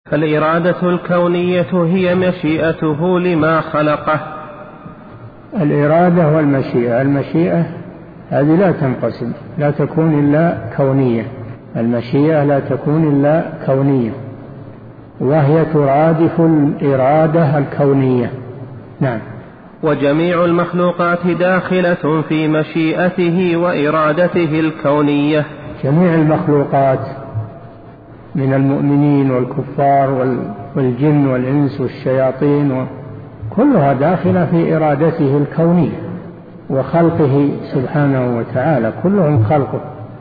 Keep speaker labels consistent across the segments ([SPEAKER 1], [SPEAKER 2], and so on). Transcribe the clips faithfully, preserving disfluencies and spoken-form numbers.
[SPEAKER 1] فالإرادة الكونية هي مشيئته لما خلقه.
[SPEAKER 2] الإرادة والمشيئة، المشيئة هذه لا تنقسم، لا تكون إلا كونية، المشيئة لا تكون إلا كونية، وهي ترادف الإرادة الكونية. نعم.
[SPEAKER 1] وجميع المخلوقات داخلة في مشيئته وإرادته الكونية.
[SPEAKER 2] جميع المخلوقات من المؤمنين والكفار والجن والإنس والشياطين كلها داخلة في إرادته الكونية وخلقه سبحانه وتعالى، كلهم خلقه،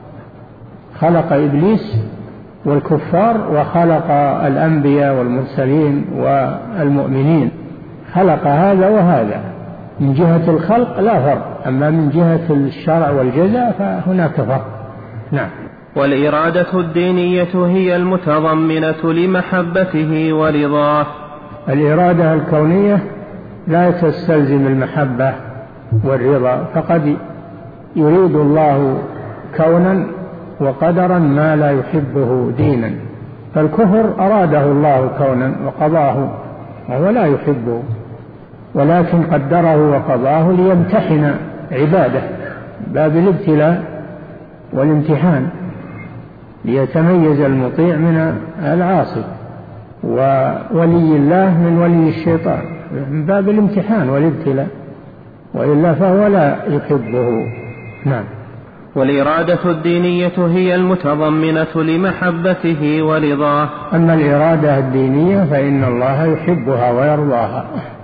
[SPEAKER 2] خلق إبليس والكفار وخلق الأنبياء والمرسلين والمؤمنين، خلق هذا وهذا. من جهة الخلق لا فرق، أما من جهة الشرع والجزاء فهناك فرق. نعم.
[SPEAKER 1] والإرادة الدينية هي المتضمنة لمحبته ورضاه.
[SPEAKER 2] الإرادة الكونية لا تستلزم المحبة والرضا، فقد يريد الله كونا وقدرا ما لا يحبه دينا، فالكفر أراده الله كونا وقضاه وهو لا يحبه، ولكن قدره وقضاه ليمتحن عباده، باب الابتلاء والامتحان، ليتميز المطيع من العاصي، وولي الله من ولي الشيطان، من باب الامتحان والابتلاء، وإلا فهو لا يحبه. نعم.
[SPEAKER 1] والإرادة الدينية هي المتضمنة لمحبته ورضاه.
[SPEAKER 2] أما الإرادة الدينية فإن الله يحبها ويرضاها،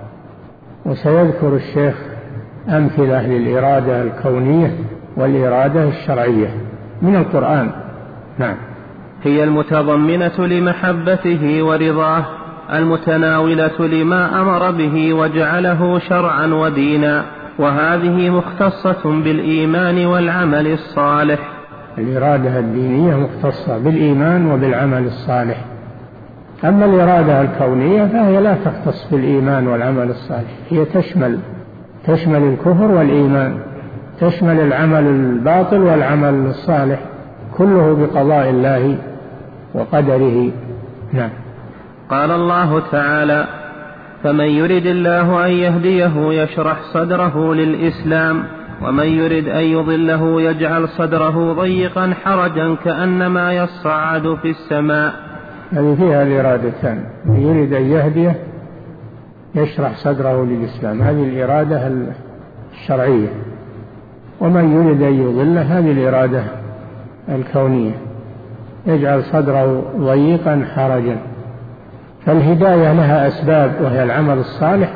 [SPEAKER 2] وسيذكر الشيخ أمثلة للإرادة الكونية والإرادة الشرعية من القرآن. نعم.
[SPEAKER 1] هي المتضمنة لمحبته ورضاه، المتناولة لما أمر به وجعله شرعا ودينا، وهذه مختصة بالإيمان والعمل الصالح.
[SPEAKER 2] الإرادة الدينية مختصة بالإيمان وبالعمل الصالح، أما الإرادة الكونية فهي لا تختص بالإيمان والعمل الصالح، هي تشمل تشمل الكفر والإيمان، تشمل العمل الباطل والعمل الصالح، كله بقضاء الله وقدره. نعم.
[SPEAKER 1] قال الله تعالى: فمن يرد الله أن يهديه يشرح صدره للإسلام، ومن يرد أن يضله يجعل صدره ضيقا حرجا كأنما يصعد في السماء.
[SPEAKER 2] هذه فيها الإرادتان، من يرد أن يهديه يشرح صدره للإسلام، هذه الإرادة الشرعية، ومن يرد أن يضله هذه الإرادة الكونية، يجعل صدره ضيقا حرجا. فالهداية لها أسباب وهي العمل الصالح،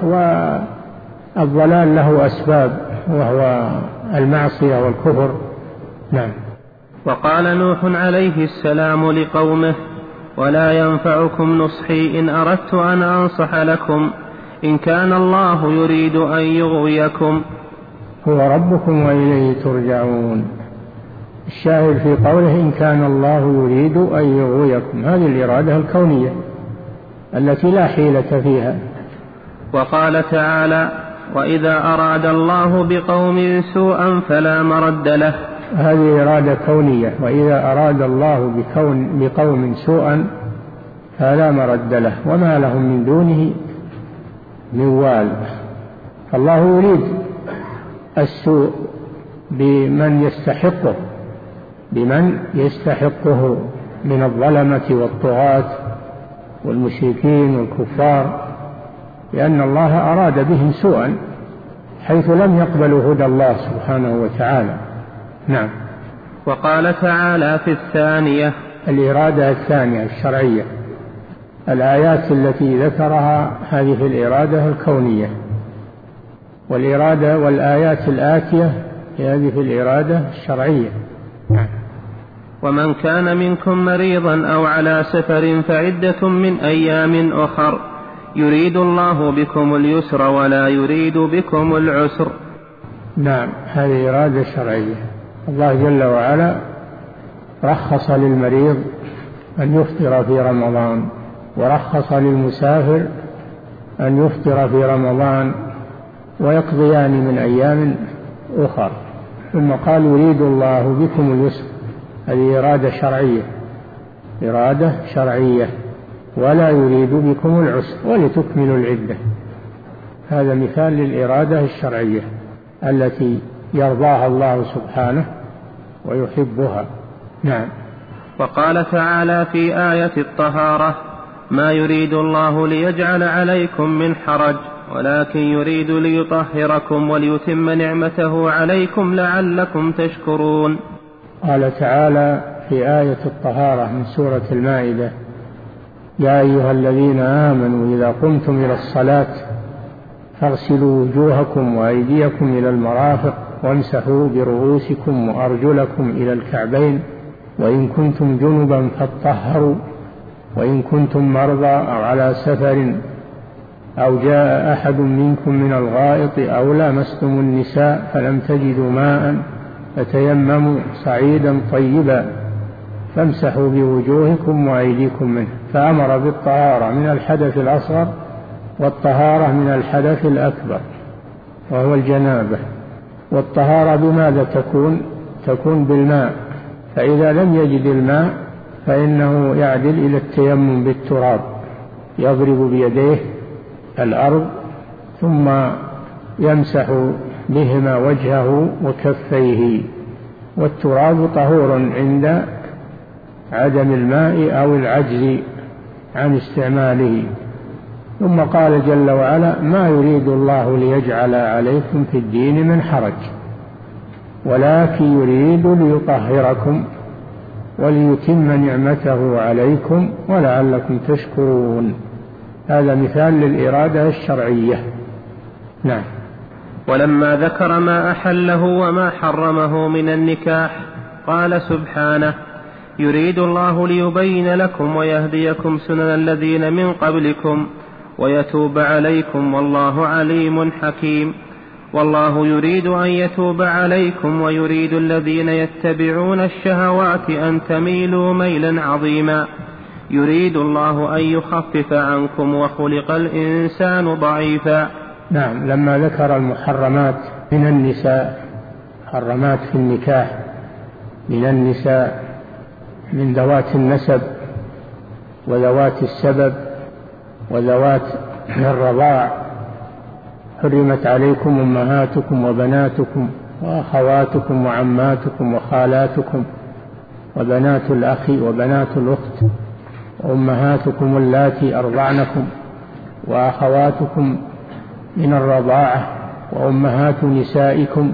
[SPEAKER 2] والضلال له أسباب وهو المعصية والكفر. نعم.
[SPEAKER 1] وقال نوح عليه السلام لقومه: ولا ينفعكم نصحي إن أردت أن أنصح لكم إن كان الله يريد أن يغويكم
[SPEAKER 2] هو ربكم وإليه ترجعون. الشاهد في قوله إن كان الله يريد أن يغويكم، هذه الإرادة الكونية التي لا حيلة فيها.
[SPEAKER 1] وقال تعالى: وإذا أراد الله بقوم سوءا فلا مرد له،
[SPEAKER 2] هذه إرادة كونية، وإذا أراد الله بكون بقوم سوءا فلا مرد له وما لهم من دونه من وال. الله يريد السوء بمن يستحقه بمن يستحقه من الظلمة والطغاة والمشركين والكفار، لأن الله أراد بهم سوءا حيث لم يقبلوا هدى الله سبحانه وتعالى. نعم.
[SPEAKER 1] وقال تعالى في الثانية،
[SPEAKER 2] الإرادة الثانية الشرعية، الآيات التي ذكرها هذه في الإرادة الكونية، والإرادة والآيات الآتية هذه في الإرادة الشرعية. نعم.
[SPEAKER 1] ومن كان منكم مريضا أو على سفر فعدة من أيام أخر يريد الله بكم اليسر ولا يريد بكم العسر.
[SPEAKER 2] نعم، هذه إرادة شرعية. الله جل وعلا رخص للمريض أن يفطر في رمضان، ورخص للمسافر أن يفطر في رمضان ويقضيان من أيام أخر، ثم قال يريد الله بكم اليسر. هذه إرادة شرعية، إرادة شرعية. ولا يريد بكم العسر ولتكملوا العدة. هذا مثال للإرادة الشرعية التي يرضاها الله سبحانه ويحبها. نعم.
[SPEAKER 1] وقال تعالى في آية الطهارة: ما يريد الله ليجعل عليكم من حرج ولكن يريد ليطهركم وليتم نعمته عليكم لعلكم تشكرون.
[SPEAKER 2] قال تعالى في آية الطهارة من سورة المائدة: يا أيها الذين آمنوا إذا قمتم إلى الصلاة فاغسلوا وجوهكم وأيديكم إلى المرافق وامسحوا برؤوسكم وأرجلكم إلى الكعبين وإن كنتم جنبا فاطهروا وإن كنتم مرضى أو على سفر أو جاء أحد منكم من الغائط أو لامستم النساء فلم تجدوا ماء فتيمموا صعيدا طيبا فامسحوا بوجوهكم وأيديكم منه. فأمر بالطهارة من الحدث الأصغر والطهارة من الحدث الأكبر وهو الجنابة. والطهارة بماذا تكون؟ تكون بالماء، فإذا لم يجد الماء فإنه يعدل إلى التيمم بالتراب، يضرب بيديه الأرض ثم يمسح بهما وجهه وكفيه، والتراب طهور عند عدم الماء أو العجز عن استعماله. ثم قال جل وعلا: ما يريد الله ليجعل عليكم في الدين من حرج ولكن يريد ليطهركم وليتم نعمته عليكم ولعلكم تشكرون. هذا مثال للإرادة الشرعية. نعم.
[SPEAKER 1] ولما ذكر ما أحله وما حرمه من النكاح قال سبحانه: يريد الله ليبين لكم ويهديكم سنن الذين من قبلكم ويتوب عليكم والله عليم حكيم. والله يريد أن يتوب عليكم ويريد الذين يتبعون الشهوات أن تميلوا ميلا عظيما. يريد الله أن يخفف عنكم وخلق الإنسان ضعيفا.
[SPEAKER 2] نعم. لما ذكر المحرمات من النساء، محرمات في النكاح من النساء من ذوات النسب وذوات السبب وذوات الرضاع: حرمت عليكم أمهاتكم وبناتكم وأخواتكم وعماتكم وخالاتكم وبنات الأخ وبنات الأخت وأمهاتكم اللاتي أرضعنكم وأخواتكم من الرضاعة وأمهات نسائكم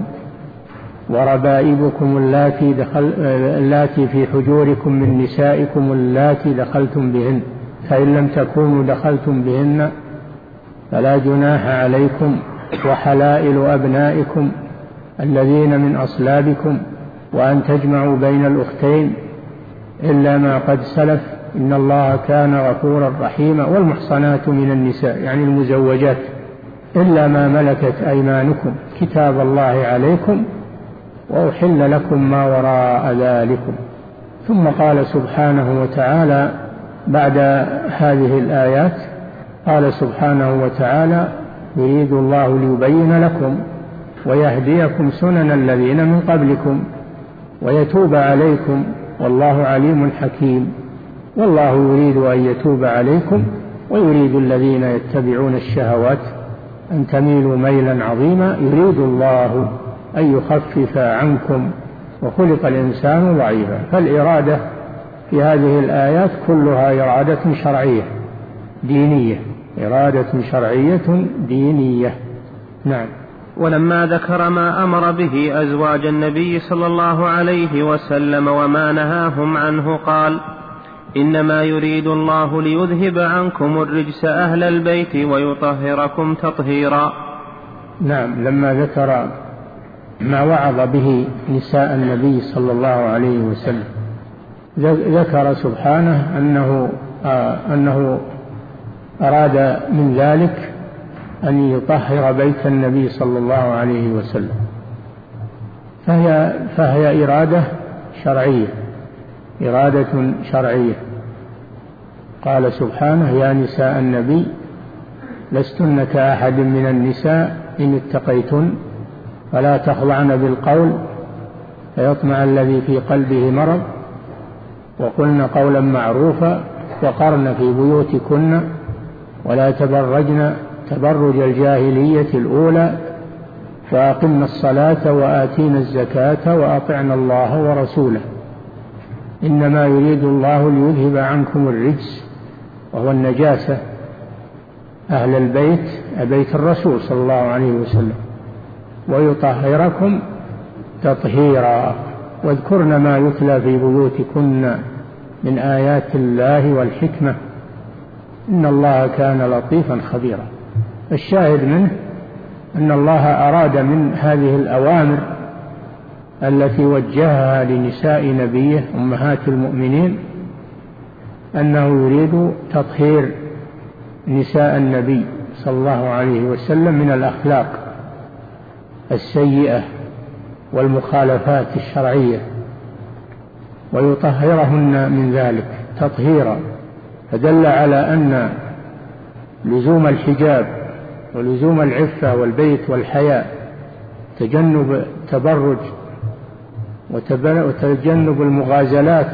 [SPEAKER 2] وربائبكم اللاتي, دخل اللاتي في حجوركم من نسائكم اللاتي دخلتم بهن، فإن لم تكونوا دخلتم بهن فلا جناح عليكم، وحلائل أبنائكم الذين من أصلابكم، وأن تجمعوا بين الأختين إلا ما قد سلف إن الله كان غفورا رحيما. والمحصنات من النساء يعني المزوجات إلا ما ملكت أيمانكم كتاب الله عليكم وأحل لكم ما وراء ذلكم. ثم قال سبحانه وتعالى بعد هذه الآيات، قال سبحانه وتعالى: يريد الله ليبين لكم ويهديكم سنن الذين من قبلكم ويتوب عليكم والله عليم حكيم. والله يريد أن يتوب عليكم ويريد الذين يتبعون الشهوات أن تميلوا ميلا عظيما. يريد الله أن يخفف عنكم وخلق الإنسان ضعيفا. فالإرادة في هذه الآيات كلها إرادة شرعية دينية، إرادة شرعية دينية. نعم.
[SPEAKER 1] ولما ذكر ما أمر به أزواج النبي صلى الله عليه وسلم وما نهاهم عنه قال: إنما يريد الله ليذهب عنكم الرجس أهل البيت ويطهركم تطهيرا.
[SPEAKER 2] نعم. لما ذكر ما وعظ به نساء النبي صلى الله عليه وسلم ذكر سبحانه أنه, آه أنه أراد من ذلك أن يطهر بيت النبي صلى الله عليه وسلم، فهي, فهي إرادة شرعية، إرادة شرعية. قال سبحانه: يا نساء النبي لستن كأحد من النساء إن اتقيتن فلا تخضعن بالقول فيطمع الذي في قلبه مرض وقلن قولا معروفا وقرن في بيوتكن ولا تبرجن تبرج الجاهلية الأولى وأقمنا الصلاة وآتينا الزكاة وأطعنا الله ورسوله إنما يريد الله ليذهب عنكم الرجس وهو النجاسة أهل البيت بيت الرسول صلى الله عليه وسلم ويطهركم تطهيرا واذكرن ما يتلى في بيوتكن من آيات الله والحكمة إن الله كان لطيفا خبيرا. الشاهد منه أن الله أراد من هذه الأوامر التي وجهها لنساء نبيه أمهات المؤمنين أنه يريد تطهير نساء النبي صلى الله عليه وسلم من الأخلاق السيئة والمخالفات الشرعية ويطهرهن من ذلك تطهيرا، فدل على أن لزوم الحجاب ولزوم العفة والبيت والحياء تجنب التبرج وتجنب المغازلات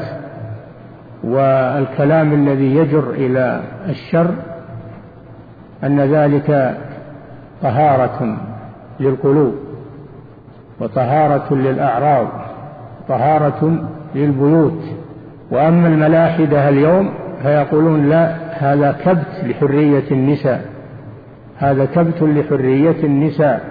[SPEAKER 2] والكلام الذي يجر إلى الشر أن ذلك طهارة للقلوب وطهارة للأعراض طهارة للبيوت. وأما الملاحدة اليوم فيقولون لا، هذا كبت لحرية النساء هذا كبت لحرية النساء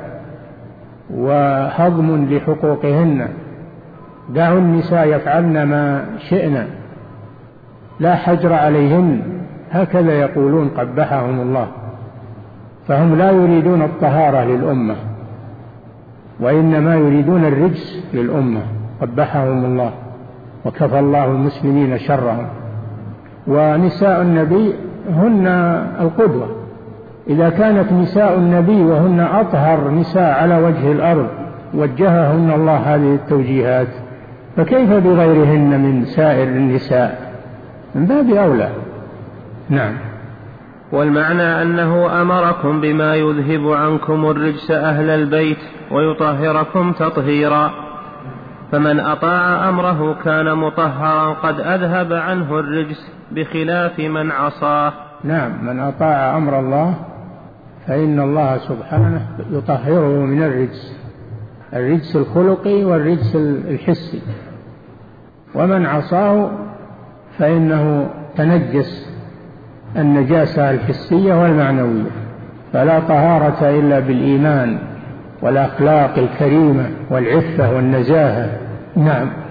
[SPEAKER 2] وهضم لحقوقهن، دعوا النساء يفعلن ما شئن لا حجر عليهن، هكذا يقولون قبحهم الله. فهم لا يريدون الطهارة للأمة وإنما يريدون الرجس للأمة قبحهم الله وكفى الله المسلمين شرهم. ونساء النبي هن القدوة، إذا كانت نساء النبي وهن أطهر نساء على وجه الأرض وجههن الله هذه التوجيهات، فكيف بغيرهن من سائر النساء؟ من باب أولى. نعم.
[SPEAKER 1] والمعنى أنه أمركم بما يذهب عنكم الرجس أهل البيت ويطهركم تطهيرا، فمن أطاع أمره كان مطهرا قد أذهب عنه الرجس بخلاف من عصاه.
[SPEAKER 2] نعم، من أطاع أمر الله فإن الله سبحانه يطهره من الرجس الرجس الخلقي والرجس الحسي، ومن عصاه فإنه تنجس النجاسة الحسية والمعنوية. فلا طهارة إلا بالإيمان والأخلاق الكريمة والعفة والنزاهة. نعم.